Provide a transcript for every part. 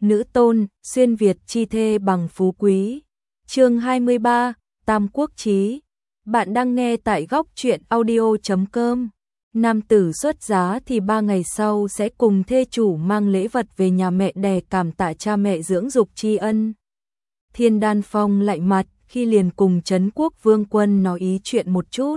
nữ tôn, xuyên Việt chi thê bằng phú quý. Chương 23, Tam Quốc chí. Bạn đang nghe tại góc truyện audio.com. Nam tử xuất giá thì 3 ngày sau sẽ cùng thê chủ mang lễ vật về nhà mẹ đẻ cảm tạ cha mẹ dưỡng dục tri ân. Thiên Đan Phong lạnh mặt khi liền cùng Trấn Quốc Vương Quân nói ý chuyện một chút.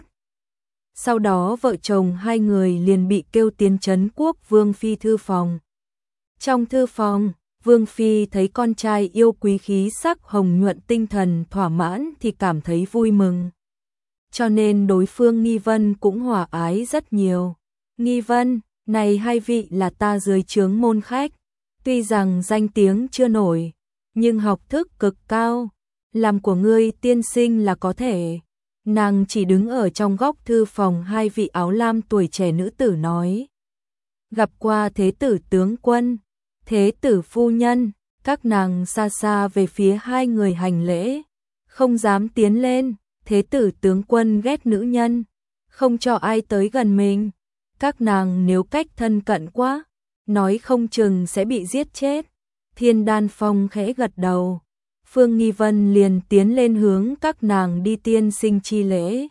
Sau đó vợ chồng hai người liền bị kêu tiến Trấn Quốc Vương Phi thư phòng. Trong thư phòng, Vương Phi thấy con trai yêu quý khí sắc hồng nhuận tinh thần thỏa mãn thì cảm thấy vui mừng. Cho nên đối phương Nghi Vân cũng hòa ái rất nhiều. Nghi Vân, này hai vị là ta dưới trướng môn khách. Tuy rằng danh tiếng chưa nổi, nhưng học thức cực cao. Làm của ngươi tiên sinh là có thể. Nàng chỉ đứng ở trong góc thư phòng hai vị áo lam tuổi trẻ nữ tử nói. Gặp qua thế tử tướng quân, thế tử phu nhân, các nàng xa xa về phía hai người hành lễ. Không dám tiến lên, thế tử tướng quân ghét nữ nhân, không cho ai tới gần mình. Các nàng nếu cách thân cận quá, nói không chừng sẽ bị giết chết. Thiên Đan Phong khẽ gật đầu. Phương Nghi Vân liền tiến lên hướng các nàng đi tiên sinh chi lễ.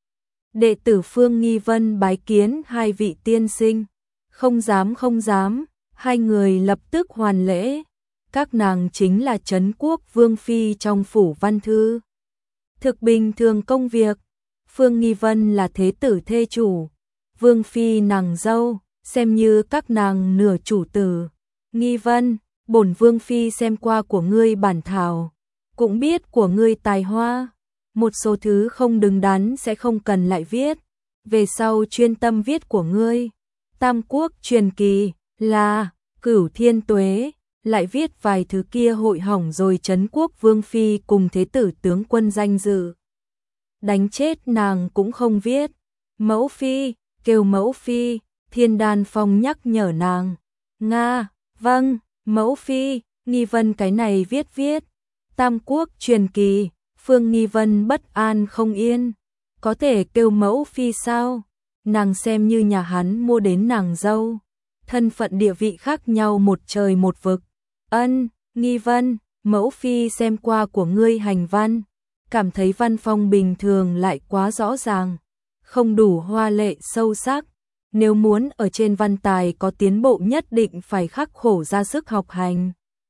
Đệ tử Phương Nghi Vân bái kiến hai vị tiên sinh. Không dám, hai người lập tức hoàn lễ. Các nàng chính là Trấn Quốc Vương Phi trong phủ Văn Thư. Thực bình thường công việc, Phương Nghi Vân là thế tử thê chủ, Vương Phi nàng dâu, xem như các nàng nửa chủ tử. Nghi Vân, bổn Vương Phi xem qua của ngươi bản thảo, cũng biết của ngươi tài hoa, một số thứ không đứng đắn sẽ không cần lại viết, về sau chuyên tâm viết của ngươi. Tam Quốc truyền kỳ là Cửu Thiên Tuế, lại viết vài thứ kia hội hỏng rồi Trấn Quốc Vương Phi cùng thế tử tướng quân danh dự. Đánh chết nàng cũng không viết. Mẫu Phi, kêu Mẫu Phi, Thiên Đan Phong nhắc nhở nàng. Nga, vâng, Mẫu Phi, Nghi Vân cái này viết. Tam Quốc truyền kỳ, Phương Nghi Vân bất an không yên. Có thể kêu Mẫu Phi sao? Nàng xem như nhà hắn mua đến nàng dâu. Thân phận địa vị khác nhau một trời một vực. Nghi Vân, Mẫu Phi xem qua của ngươi hành văn, cảm thấy văn phong bình thường lại quá rõ ràng, không đủ hoa lệ sâu sắc. Nếu muốn ở trên văn tài có tiến bộ nhất định phải khắc khổ ra sức học hành.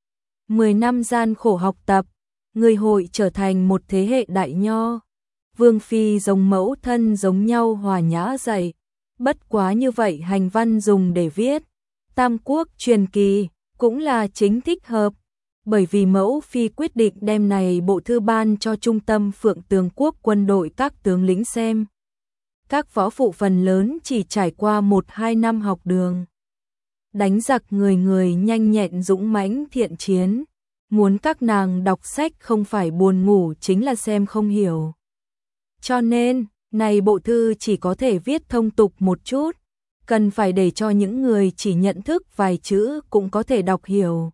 10 năm gian khổ học tập, người hội trở thành một thế hệ đại nho. Vương Phi giống mẫu thân giống nhau hòa nhã dạy, bất quá như vậy hành văn dùng để viết. Tam Quốc truyền kỳ cũng là chính thích hợp, bởi vì Mẫu Phi quyết định đem này bộ thư ban cho trung tâm Phượng Tường Quốc quân đội các tướng lĩnh xem. Các võ phụ phần lớn chỉ trải qua 1-2 năm học đường. Đánh giặc người nhanh nhẹn dũng mãnh thiện chiến, muốn các nàng đọc sách không phải buồn ngủ chính là xem không hiểu. Cho nên, này bộ thư chỉ có thể viết thông tục một chút, cần phải để cho những người chỉ nhận thức vài chữ cũng có thể đọc hiểu.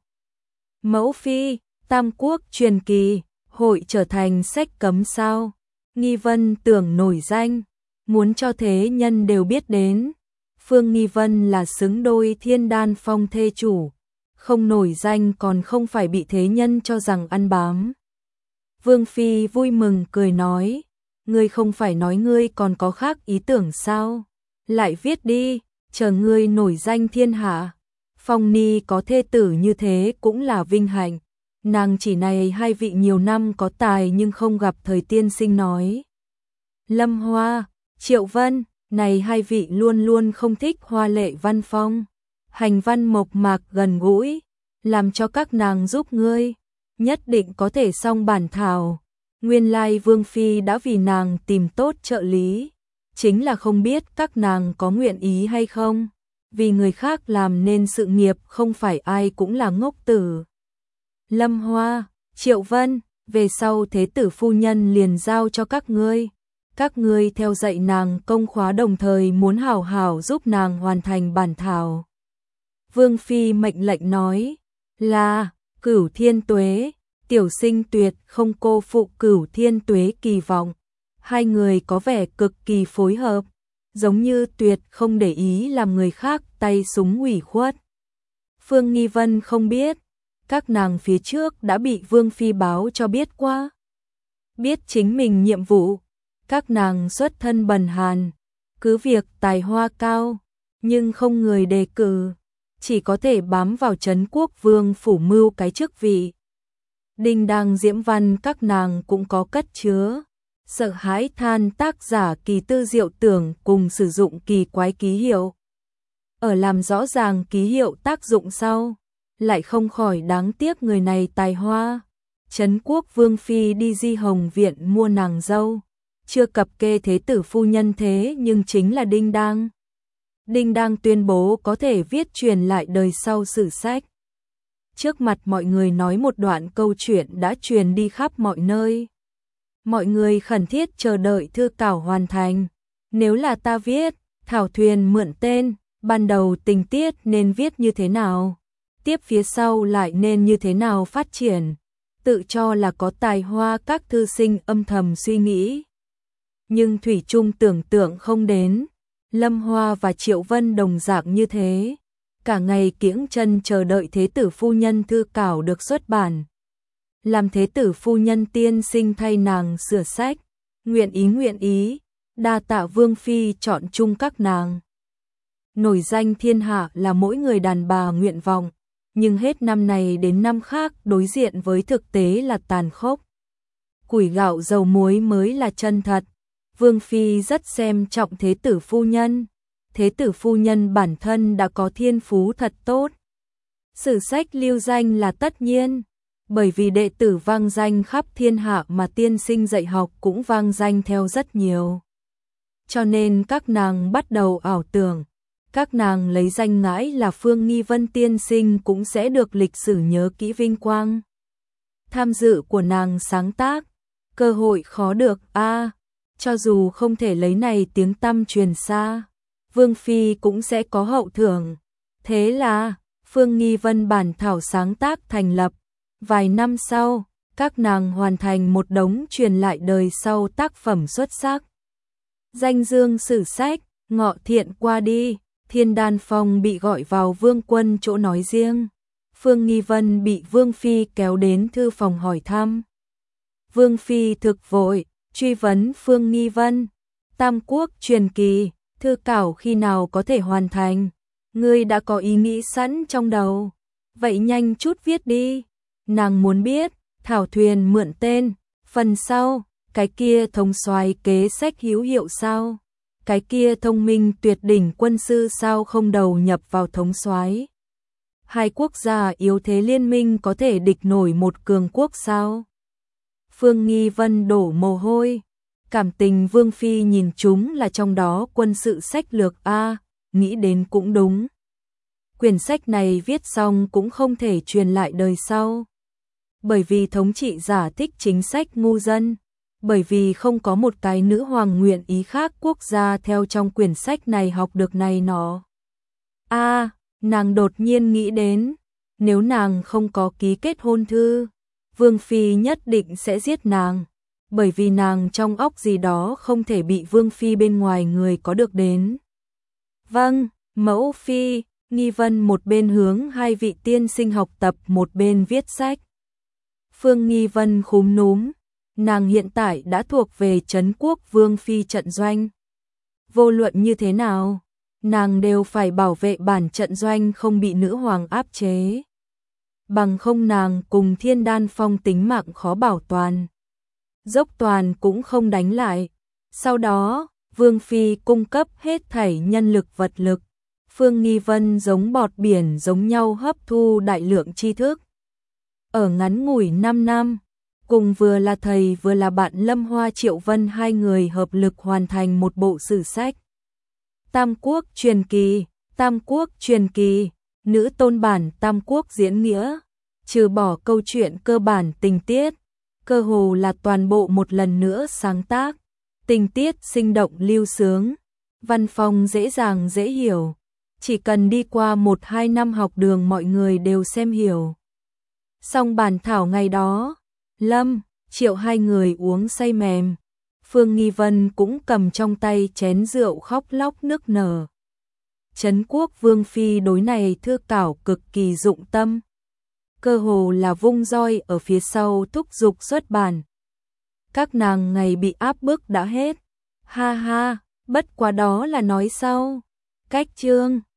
Mẫu Phi, Tam Quốc truyền kỳ, hội trở thành sách cấm sao? Nghi Vân tưởng nổi danh, muốn cho thế nhân đều biết đến. Phương Nghi Vân là xứng đôi Thiên Đan Phong thê chủ, không nổi danh còn không phải bị thế nhân cho rằng ăn bám. Vương Phi vui mừng cười nói, ngươi không phải nói ngươi còn có khác ý tưởng sao? Lại viết đi, chờ ngươi nổi danh thiên hạ. Phong Ni có thê tử như thế cũng là vinh hạnh. Nàng chỉ này hai vị nhiều năm có tài nhưng không gặp thời tiên sinh nói. Lâm Hoa, Triệu Vân, này hai vị luôn luôn không thích hoa lệ văn phong. Hành văn mộc mạc gần gũi, làm cho các nàng giúp ngươi, nhất định có thể xong bản thảo. Nguyên lai Vương Phi đã vì nàng tìm tốt trợ lý, chính là không biết các nàng có nguyện ý hay không, vì người khác làm nên sự nghiệp không phải ai cũng là ngốc tử. Lâm Hoa, Triệu Vân, về sau thế tử phu nhân liền giao cho các ngươi theo dạy nàng công khóa đồng thời muốn hảo hảo giúp nàng hoàn thành bản thảo. Vương Phi mệnh lệnh nói, là Cửu Thiên Tuế, tiểu sinh tuyệt không cô phụ Cửu Thiên Tuế kỳ vọng. Hai người có vẻ cực kỳ phối hợp, giống như tuyệt không để ý làm người khác tay súng ủy khuất. Phương Nghi Vân không biết, các nàng phía trước đã bị Vương Phi báo cho biết qua. Biết chính mình nhiệm vụ, các nàng xuất thân bần hàn, cứ việc tài hoa cao, nhưng không người đề cử, chỉ có thể bám vào Trấn Quốc Vương phủ mưu cái chức vị. Đinh đăng diễm văn các nàng cũng có cất chứa, sợ hãi than tác giả Kỳ Tư Diệu Tưởng cùng sử dụng kỳ quái ký hiệu. Ở làm rõ ràng ký hiệu tác dụng sau, lại không khỏi đáng tiếc người này tài hoa. Trấn Quốc Vương Phi đi Di Hồng Viện mua nàng dâu, chưa cập kê thế tử phu nhân thế nhưng chính là Đinh Đăng. Đinh Đăng tuyên bố có thể viết truyền lại đời sau sử sách. Trước mặt mọi người nói một đoạn câu chuyện đã truyền đi khắp mọi nơi. Mọi người khẩn thiết chờ đợi thư cảo hoàn thành. Nếu là ta viết, Thảo Thuyền mượn tên, ban đầu tình tiết nên viết như thế nào? Tiếp phía sau lại nên như thế nào phát triển? Tự cho là có tài hoa các thư sinh âm thầm suy nghĩ. Nhưng thủy chung tưởng tượng không đến. Lâm Hoa và Triệu Vân đồng dạng như thế. Cả ngày kiễng chân chờ đợi thế tử phu nhân thư cảo được xuất bản. Làm thế tử phu nhân tiên sinh thay nàng sửa sách. Nguyện ý, đa tạ Vương Phi chọn chung các nàng. Nổi danh thiên hạ là mỗi người đàn bà nguyện vọng, nhưng hết năm này đến năm khác đối diện với thực tế là tàn khốc. Củi gạo dầu muối mới là chân thật. Vương Phi rất xem trọng thế tử phu nhân. Thế tử phu nhân bản thân đã có thiên phú thật tốt. Sử sách lưu danh là tất nhiên, bởi vì đệ tử vang danh khắp thiên hạ mà tiên sinh dạy học cũng vang danh theo rất nhiều. Cho nên các nàng bắt đầu ảo tưởng, các nàng lấy danh ngãi là Phương Nghi Vân tiên sinh cũng sẽ được lịch sử nhớ kỹ vinh quang. Tham dự của nàng sáng tác, cơ hội khó được cho dù không thể lấy này tiếng tăm truyền xa, Vương Phi cũng sẽ có hậu thưởng. Thế là, Phương Nghi Vân bản thảo sáng tác thành lập. Vài năm sau, các nàng hoàn thành một đống truyền lại đời sau tác phẩm xuất sắc. Danh dương sử sách, Ngọ Thiện qua đi, Thiên Đan Phong bị gọi vào Vương Quân chỗ nói riêng. Phương Nghi Vân bị Vương Phi kéo đến thư phòng hỏi thăm. Vương Phi thực vội, truy vấn Phương Nghi Vân. Tam Quốc truyền kỳ, thư cảo khi nào có thể hoàn thành? Ngươi đã có ý nghĩ sẵn trong đầu. Vậy nhanh chút viết đi. Nàng muốn biết, Thảo Thuyền mượn tên, phần sau, cái kia thông soái kế sách hữu hiệu sao? Cái kia thông minh tuyệt đỉnh quân sư sao không đầu nhập vào thống soái? Hai quốc gia yếu thế liên minh có thể địch nổi một cường quốc sao? Phương Nghi Vân đổ mồ hôi, cảm tình Vương Phi nhìn chúng là trong đó quân sự sách lược nghĩ đến cũng đúng. Quyển sách này viết xong cũng không thể truyền lại đời sau. Bởi vì thống trị giả thích chính sách ngu dân, bởi vì không có một cái nữ hoàng nguyện ý khác quốc gia theo trong quyển sách này học được này nọ. Nàng đột nhiên nghĩ đến, nếu nàng không có ký kết hôn thư, Vương Phi nhất định sẽ giết nàng, bởi vì nàng trong óc gì đó không thể bị Vương Phi bên ngoài người có được đến. Vâng, mẫu Phi, Nghi Vân một bên hướng hai vị tiên sinh học tập một bên viết sách. Phương Nghi Vân khúm núm, nàng hiện tại đã thuộc về Trấn Quốc Vương Phi trận doanh. Vô luận như thế nào, nàng đều phải bảo vệ bản trận doanh không bị nữ hoàng áp chế. Bằng không nàng cùng Thiên Đan Phong tính mạng khó bảo toàn. Dốc toàn cũng không đánh lại. Sau đó, Vương Phi cung cấp hết thảy nhân lực vật lực. Phương Nghi Vân giống bọt biển giống nhau hấp thu đại lượng tri thức. Ở ngắn ngủi 5 năm, cùng vừa là thầy vừa là bạn Lâm Hoa Triệu Vân hai người hợp lực hoàn thành một bộ sử sách. Tam Quốc truyền kỳ, Tam Quốc truyền kỳ, nữ tôn bản Tam Quốc diễn nghĩa, trừ bỏ câu chuyện cơ bản tình tiết, cơ hồ là toàn bộ một lần nữa sáng tác, tình tiết sinh động lưu sướng, văn phong dễ dàng dễ hiểu, chỉ cần đi qua 1-2 năm học đường mọi người đều xem hiểu. Xong bản thảo ngày đó, Lâm, Triệu hai người uống say mềm, Phương Nghi Vân cũng cầm trong tay chén rượu khóc lóc nức nở. Trấn Quốc Vương Phi đối này thư cảo cực kỳ dụng tâm. cơ hồ là vung roi ở phía sau thúc giục xuất bản. Các nàng ngày bị áp bức đã hết. Ha ha, bất quá đó là nói sau. Cách chương